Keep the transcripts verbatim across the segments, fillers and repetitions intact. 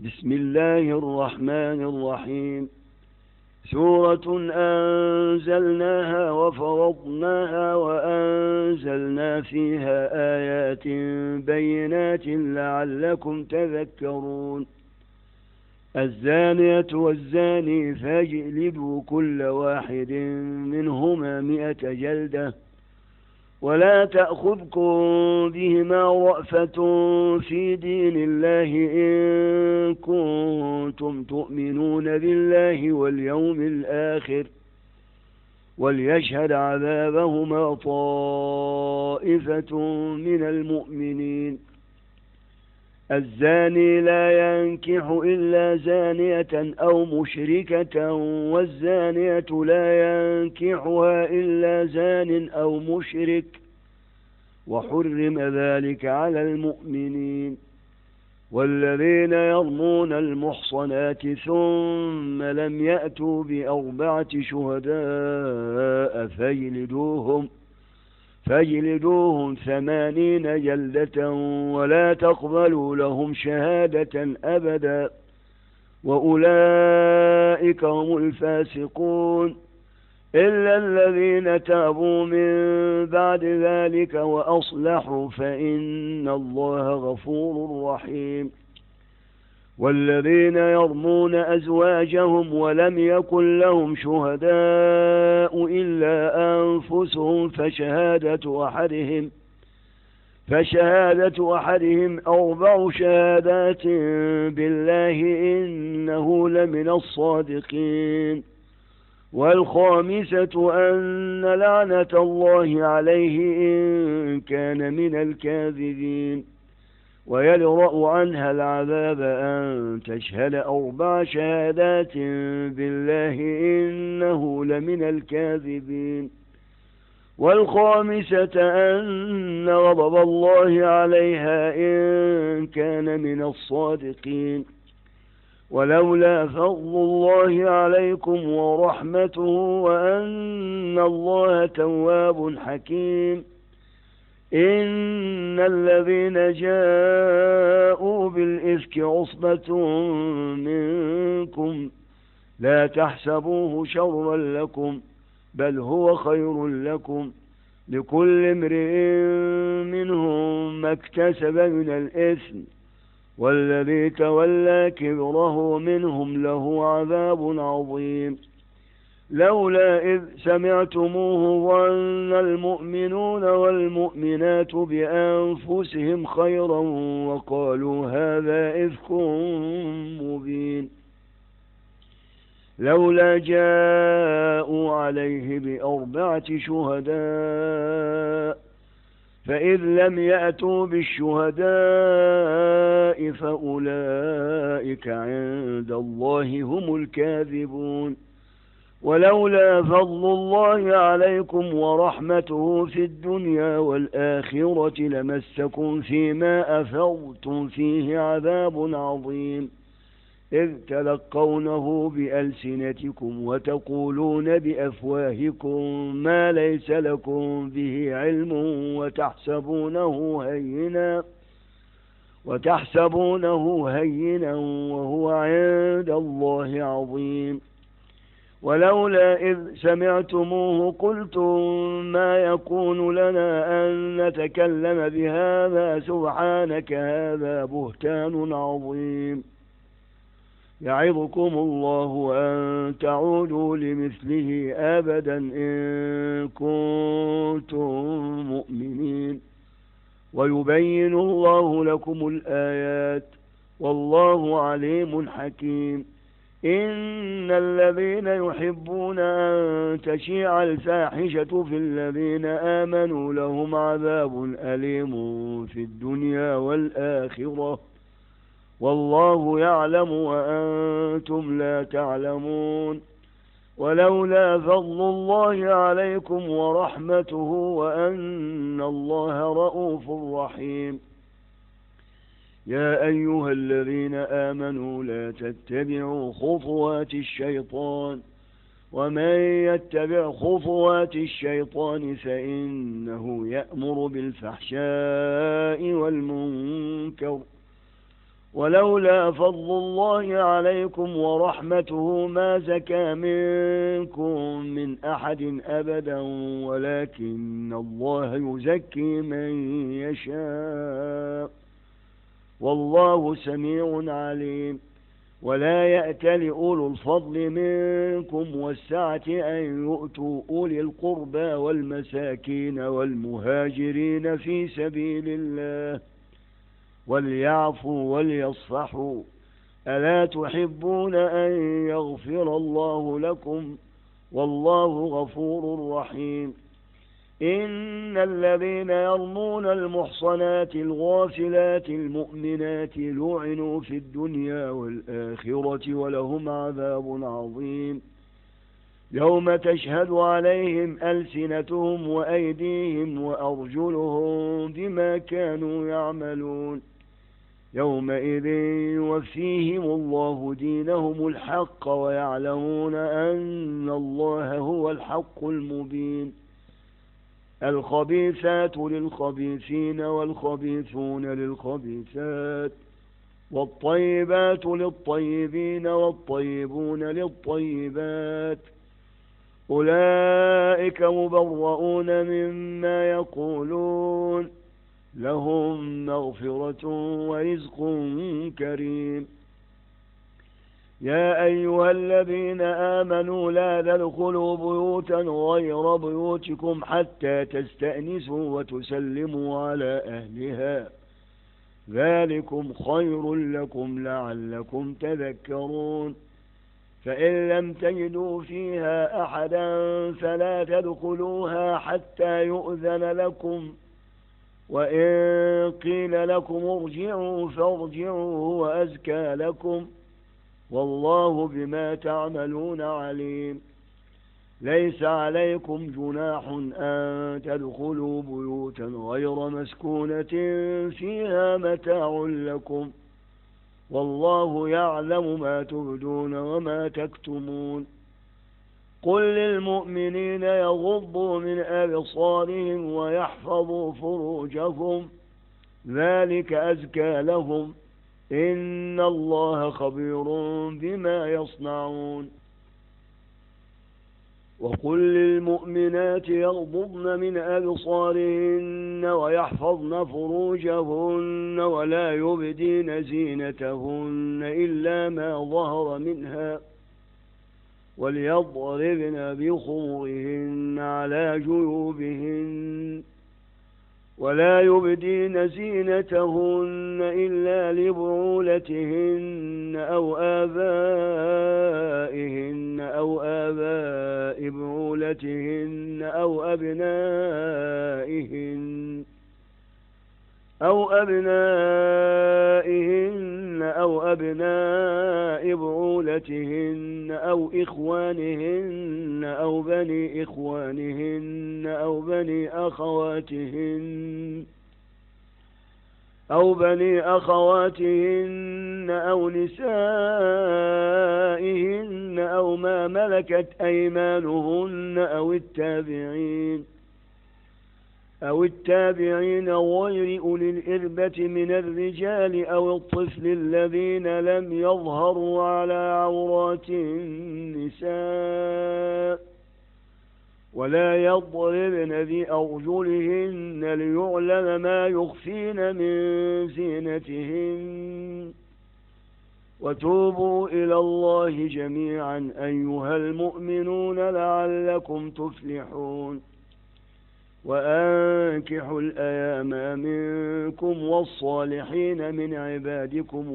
بسم الله الرحمن الرحيم. سورة أنزلناها وفرضناها وأنزلنا فيها آيات بينات لعلكم تذكرون. الزانية والزاني فاجلدوا كل واحد منهما مئة جلدة، ولا تأخذكم بهما رأفة في دين الله إن كنتم تؤمنون بالله واليوم الآخر، وليشهد عذابهما طائفة من المؤمنين. الزاني لا ينكح إلا زانية أو مشركة، والزانية لا ينكحها إلا زان أو مشرك، وحرم ذلك على المؤمنين. والذين يرمون المحصنات ثم لم يأتوا بأربعة شهداء فاجلدوهم فاجلدوهم ثمانين جلدة، ولا تقبلوا لهم شهادة أبدا، وأولئك هم الفاسقون، إلا الذين تابوا من بعد ذلك وأصلحوا فإن الله غفور رحيم. والذين يرمون أزواجهم ولم يكن لهم شهداء إلا أنفسهم فشهادة أحدهم فشهادة أحدهم أربع شهادات بالله إنه لمن الصادقين. والخامسة أن لعنة الله عليه إن كان من الكاذبين. ويدرأ عنها العذاب أن تشهد أربع شهادات بالله إنه لمن الكاذبين. والخامسة أن غضب الله عليها إن كان من الصادقين. ولولا فضل الله عليكم ورحمته وأن الله تواب حكيم. إن الذين جاءوا بالإفك عصبة منكم لا تحسبوه شرا لكم، بل هو خير لكم، لكل امرئ منهم ما اكتسب من الإثم، والذي تولى كبره منهم له عذاب عظيم. لولا إذ سمعتموه ظن المؤمنون والمؤمنات بأنفسهم خيرا وقالوا هذا إفك مبين. لولا جاءوا عليه بأربعة شهداء، فإذ لم يأتوا بالشهداء فأولئك عند الله هم الكاذبون. ولولا فضل الله عليكم ورحمته في الدنيا والآخرة لمسكم فيما أفضتم فيه عذاب عظيم، إذ تلقونه بألسنتكم وتقولون بأفواهكم ما ليس لكم به علم وتحسبونه هينا وتحسبونه هينا وهو عند الله عظيم. ولولا إذ سمعتموه قلتم ما يكون لنا أن نتكلم بهذا سبحانك هذا بهتان عظيم. يعظكم الله أن تعودوا لمثله أبدا إن كنتم مؤمنين، ويبين الله لكم الآيات والله عليم حكيم. إن الذين يحبون أن تشيع الفاحشة في الذين آمنوا لهم عذاب أليم في الدنيا والآخرة، والله يعلم وأنتم لا تعلمون. ولولا فضل الله عليكم ورحمته وأن الله رؤوف رحيم. يا أيها الذين آمنوا لا تتبعوا خطوات الشيطان، ومن يتبع خطوات الشيطان فإنه يأمر بالفحشاء والمنكر ولولا فضل الله عليكم ورحمته ما زكى منكم من أحد أبدا ولكن الله يزكي من يشاء والله سميع عليم. ولا يأتل أولو الفضل منكم والسعة أن يؤتوا أولي القربى والمساكين والمهاجرين في سبيل الله وليعفوا وليصفحوا ألا تحبون أن يغفر الله لكم والله غفور رحيم. إن الذين يرمون المحصنات الغافلات المؤمنات لعنوا في الدنيا والآخرة ولهم عذاب عظيم. يوم تشهد عليهم ألسنتهم وأيديهم وأرجلهم بما كانوا يعملون يومئذ يوفيهم الله دينهم الحق ويعلمون أن الله هو الحق المبين. الخبيثات للخبيثين والخبيثون للخبيثات والطيبات للطيبين والطيبون للطيبات أولئك مبرؤون مما يقولون لهم مغفرة ورزق كريم. يا أيها الذين آمنوا لا تدخلوا بيوتا غير بيوتكم حتى تستأنسوا وتسلموا على أهلها ذلكم خير لكم لعلكم تذكرون. فإن لم تجدوا فيها أحدا فلا تدخلوها حتى يؤذن لكم وإن قيل لكم ارجعوا فارجعوا هو أزكى لكم والله بما تعملون عليم. ليس عليكم جناح أن تدخلوا بيوتا غير مسكونة فيها متاع لكم والله يعلم ما تبدون وما تكتمون. قل للمؤمنين يغضوا من أبصارهم ويحفظوا فروجهم ذلك أزكى لهم إن الله خبير بما يصنعون. وقل للمؤمنات يغضضن من أبصارهن ويحفظن فروجهن ولا يبدين زينتهن إلا ما ظهر منها وليضربن بخمرهن على جيوبهن ولا يبدين زينتهن إلا لبعولتهن أو آبائهن أو آباء بعولتهن أو أبنائهن أو أبنائهن أو أبناء بعولتهن أو إخوانهن أو بني إخوانهن أو بني أخواتهن أو بني أخواتهن أو نسائهن أو ما ملكت أيمانهن أو التابعين أو التابعين غير أولي الإربة من الرجال أو الطفل الذين لم يظهروا على عورات النساء ولا يضربن بأرجلهن ليعلم ما يخفين من زينتهن. وتوبوا إلى الله جميعا أيها المؤمنون لعلكم تفلحون. وأنكحوا الأيام منكم والصالحين من عبادكم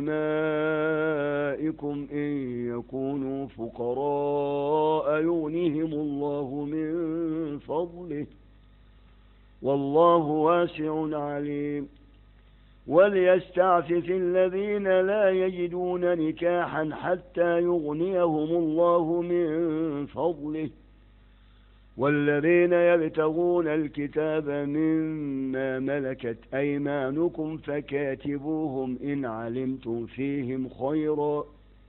وإمائكم إن يكونوا فقراء يغنيهم الله من فضله والله واسع عليم. وليستعفف الذين لا يجدون نكاحا حتى يغنيهم الله من فضله والذين يبتغون الكتاب مما ملكت أيمانكم فكاتبوهم إن علمتم فيهم خيرا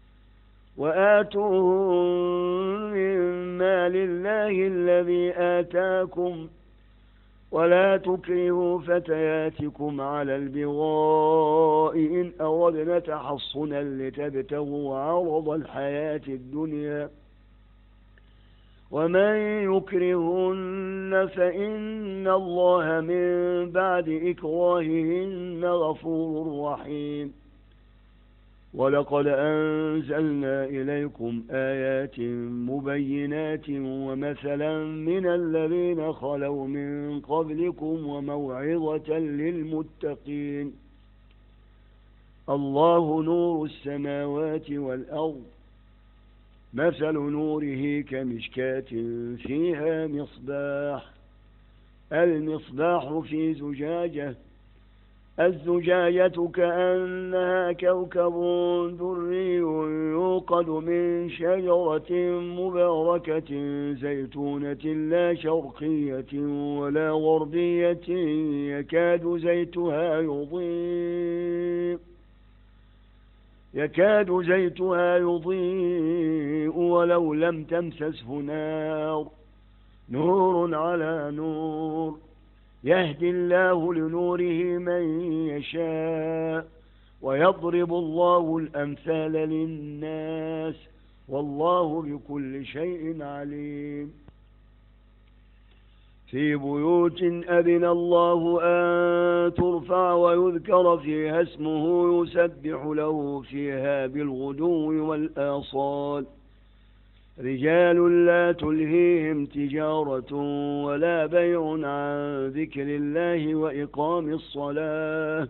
وآتوهم مما لله الذي آتاكم ولا تكرهوا فتياتكم على البغاء إن أردتم أردنا تحصنا لتبتغوا عرض الحياة الدنيا ومن يكرهن فإن الله من بعد إكراههن غفور رحيم. ولقد أنزلنا إليكم آيات مبينات ومثلا من الذين خلوا من قبلكم وموعظة للمتقين. الله نور السماوات والأرض مثل نوره كمشكاة فيها مصباح المصباح في زجاجة الزجاجة كأنها كوكب دري يوقد من شجرة مباركة زيتونة لا شرقية ولا غربية يكاد زيتها يضيء يكاد زيتها يضيء ولو لم تمسسه نار نور على نور يهدي الله لنوره من يشاء ويضرب الله الأمثال للناس والله بكل شيء عليم. في بيوت أذن الله أن ترفع ويذكر فيها اسمه يسبح له فيها بالغدو والآصال رجال لا تلهيهم تجارة ولا بيع عن ذكر الله وإقام الصلاة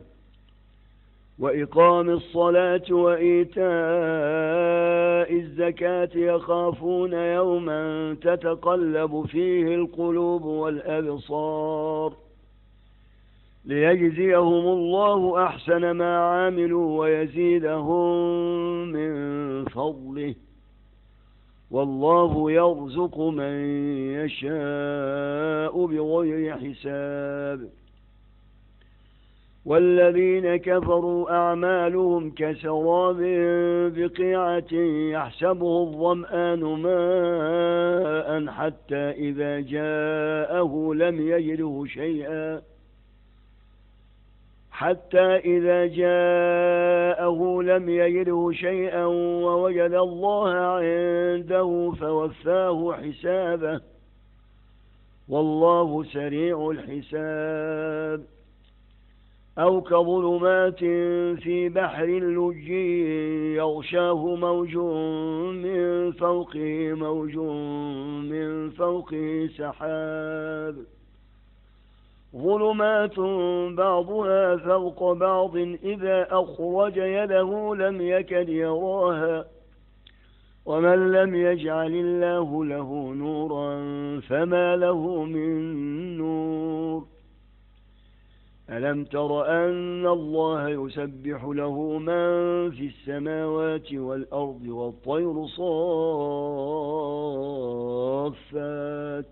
وإقام الصلاة وإيتاء الزكاة يخافون يوما تتقلب فيه القلوب والأبصار ليجزيهم الله أحسن ما عاملوا ويزيدهم من فضله والله يرزق من يشاء بغير حساب. والذين كفروا أعمالهم كسراب بقيعة يحسبه الظمآن ماء حتى إذا جاءه لم يجده شيئا حتى إذا جاءه لم يجده شيئا ووجد الله عنده فوفاه حسابه والله سريع الحساب. أو كظلمات في بحر لجي يغشاه موج من فوقه موج من فوقه سحاب ظلمات بعضها فوق بعض إذا أخرج يده لم يكد يراها ومن لم يجعل الله له نورا فما له من نور. ألم تر أن الله يسبح له من في السماوات والأرض والطير صافات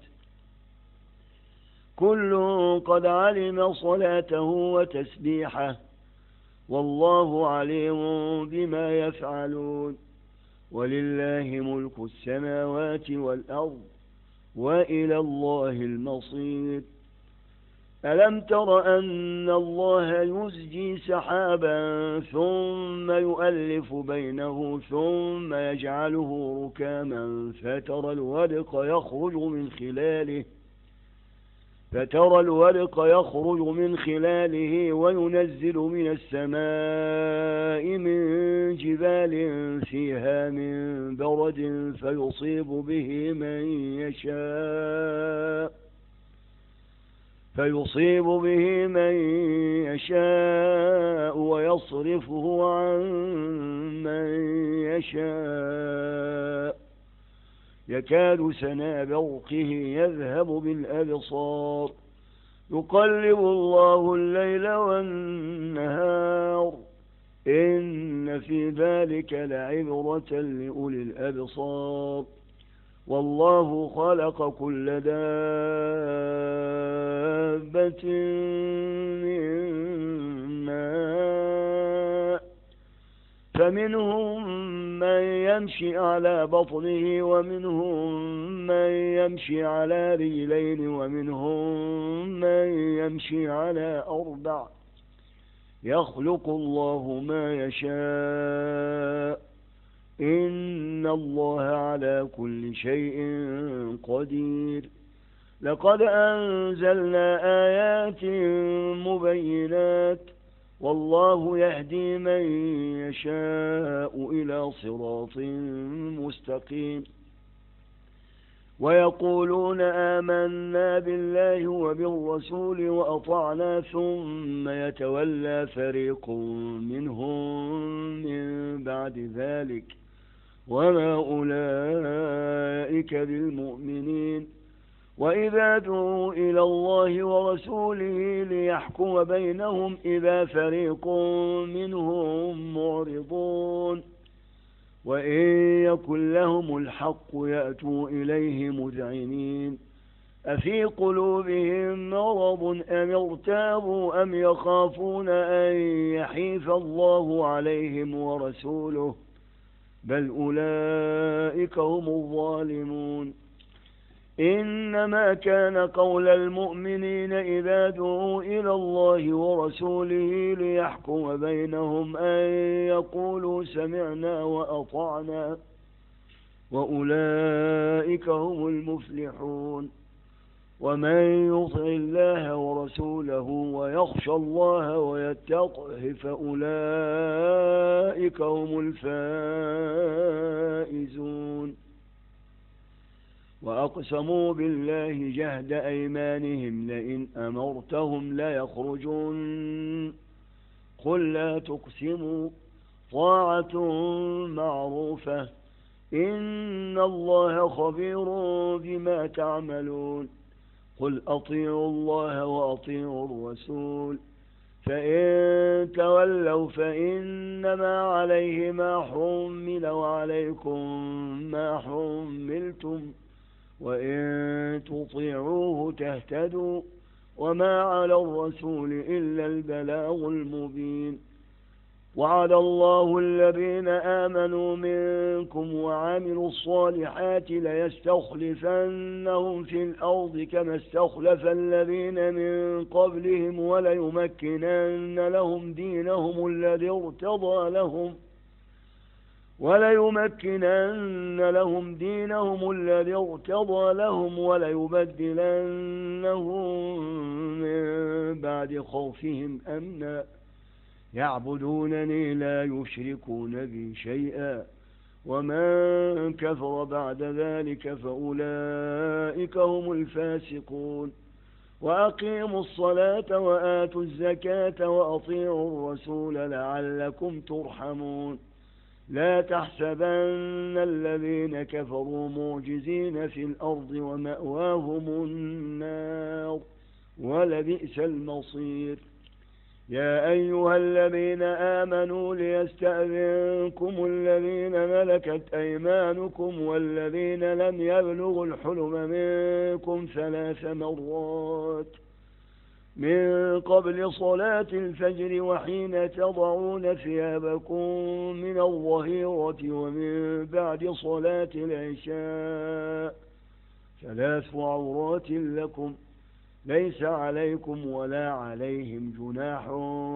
كل قد علم صلاته وتسبيحه والله عليم بما يفعلون. ولله ملك السماوات والأرض وإلى الله المصير. ألم تر أن الله يزجي سحابا ثم يؤلف بينه ثم يجعله ركاما فترى الودق يخرج من خلاله فترى الودق يخرج من خلاله وينزل من السماء من جبال فيها من برد فيصيب به من يشاء فيصيب به من يشاء ويصرفه عن من يشاء يكاد سنا برقه يذهب بالأبصار يقلب الله الليل والنهار إن في ذلك لعبرة لأولي الأبصار. والله خلق كل دابة من ماء فمنهم من يمشي على بطنه ومنهم من يمشي على رجلين ومنهم من يمشي على أربع يخلق الله ما يشاء إن الله على كل شيء قدير. لقد أنزلنا آيات مبينات والله يهدي من يشاء إلى صراط مستقيم. ويقولون آمنا بالله وبالرسول وأطعنا ثم يتولى فريق منهم من بعد ذلك وما أولئك بالمؤمنين. وإذا دعوا إلى الله ورسوله ليحكم بينهم إذا فريق منهم معرضون وإن يكن لهم الحق يأتوا إليه مذعنين. أفي قلوبهم مرض أم ارتابوا أم يخافون أن يحيف الله عليهم ورسوله بل أولئك هم الظالمون. إنما كان قول المؤمنين إذا دعوا إلى الله ورسوله ليحكم بينهم أن يقولوا سمعنا وأطعنا وأولئك هم المفلحون. ومن يطع الله ورسوله ويخشى الله ويتقه فأولئك هم الفائزون. وأقسموا بالله جهد أيمانهم لئن أمرتهم ليخرجون قل لا تقسموا طاعة معروفة إن الله خبير بما تعملون. قل أطيعوا الله وأطيعوا الرسول فإن تولوا فإنما عليه ما حمل وعليكم ما حملتم وإن تطيعوه تهتدوا وما على الرسول إلا البلاغ المبين. وعد الله الذين آمنوا منكم وعملوا الصالحات ليستخلفنهم في الأرض كما استخلف الذين من قبلهم وليمكنن لهم دينهم الذي ارتضى لهم وليمكنن لهم دينهم الذي ارتضى لهم وليبدلنهم من بعد خوفهم أمنا يعبدونني لا يشركون بي شيئا ومن كفر بعد ذلك فأولئك هم الفاسقون. وأقيموا الصلاة وآتوا الزكاة وأطيعوا الرسول لعلكم ترحمون. لا تحسبن الذين كفروا معجزين في الأرض ومأواهم النار ولبئس المصير. يا أيها الذين آمنوا ليستأذنكم الذين ملكت أيمانكم والذين لم يبلغوا الحلم منكم ثلاث مرات من قبل صلاة الفجر وحين تضعون ثيابكم من الظهيرة ومن بعد صلاة العشاء ثلاث عورات لكم ليس عليكم ولا عليهم جناح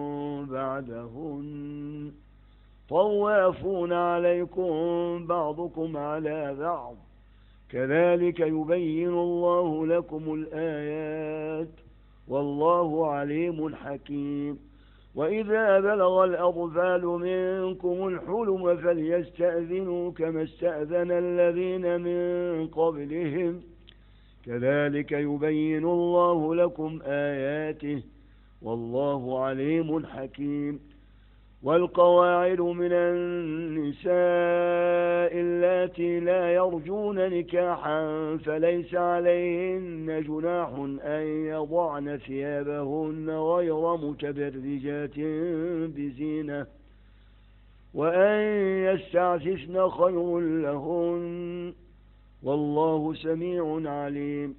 بعدهن طوافون عليكم بعضكم على بعض كذلك يبين الله لكم الآيات والله عليم حكيم. وإذا بلغ الأطفال منكم الحلم فليستأذنوا كما استأذن الذين من قبلهم كذلك يبين الله لكم آياته والله عليم حكيم. والقواعد من النساء اللاتي لا يرجون نكاحا فليس عليهن جناح أن يضعن ثيابهن غير متبرجات بزينة وأن يستعففن خير لهن والله سميع عليم.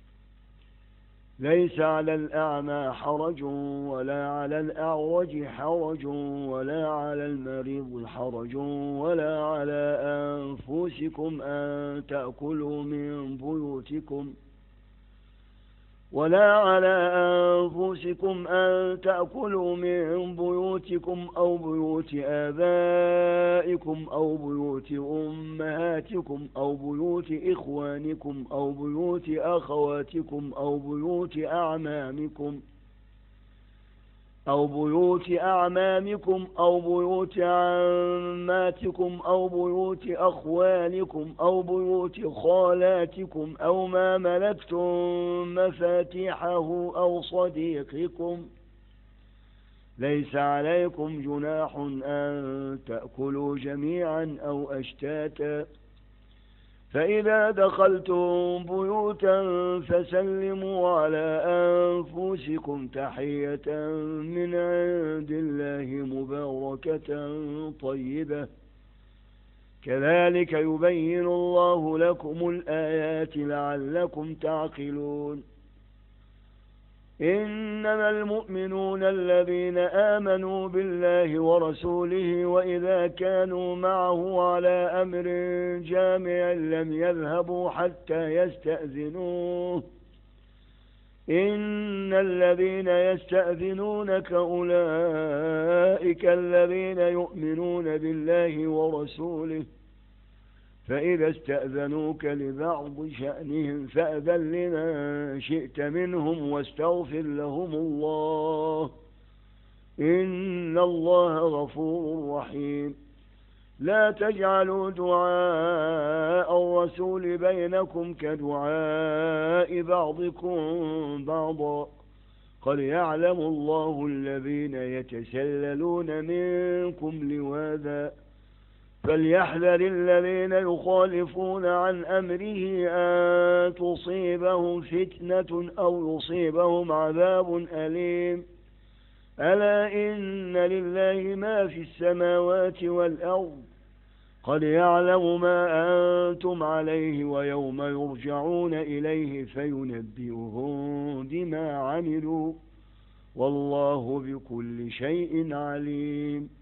ليس على الأعمى حرج ولا على الأعرج حرج ولا على المريض حرج ولا على أنفسكم أن تأكلوا من بيوتكم ولا على أنفسكم أن تأكلوا من بيوتكم أو بيوت آبائكم أو بيوت أمهاتكم أو بيوت إخوانكم أو بيوت أخواتكم أو بيوت أعمامكم أو بيوت أعمامكم أو بيوت عماتكم أو بيوت أخوالكم أو بيوت خالاتكم أو ما ملكتم مفاتيحه أو صديقكم. ليس عليكم جناح أن تأكلوا جميعا أو أشتاتا. فإذا دخلتم بيوتا فسلموا على أنفسكم تحية من عند الله مباركة طيبة. كذلك يبين الله لكم الآيات لعلكم تعقلون. إنما المؤمنون الذين آمنوا بالله ورسوله وإذا كانوا معه على أمر جامع لم يذهبوا حتى يستأذنوه. إن الذين يستأذنونك أولئك الذين يؤمنون بالله ورسوله، فإذا استأذنوك لبعض شأنهم فأذن لمن شئت منهم واستغفر لهم الله، إن الله غفور رحيم. لا تجعلوا دعاء الرسول بينكم كدعاء بعضكم بعضا، قد يعلم الله الذين يتسللون منكم لواذا، فليحذر الذين يخالفون عن أمره أن تصيبهم فتنة أو يصيبهم عذاب أليم. ألا إن لله ما في السماوات والأرض، قد يعلم ما أنتم عليه ويوم يرجعون إليه فينبئهم بما عملوا، والله بكل شيء عليم.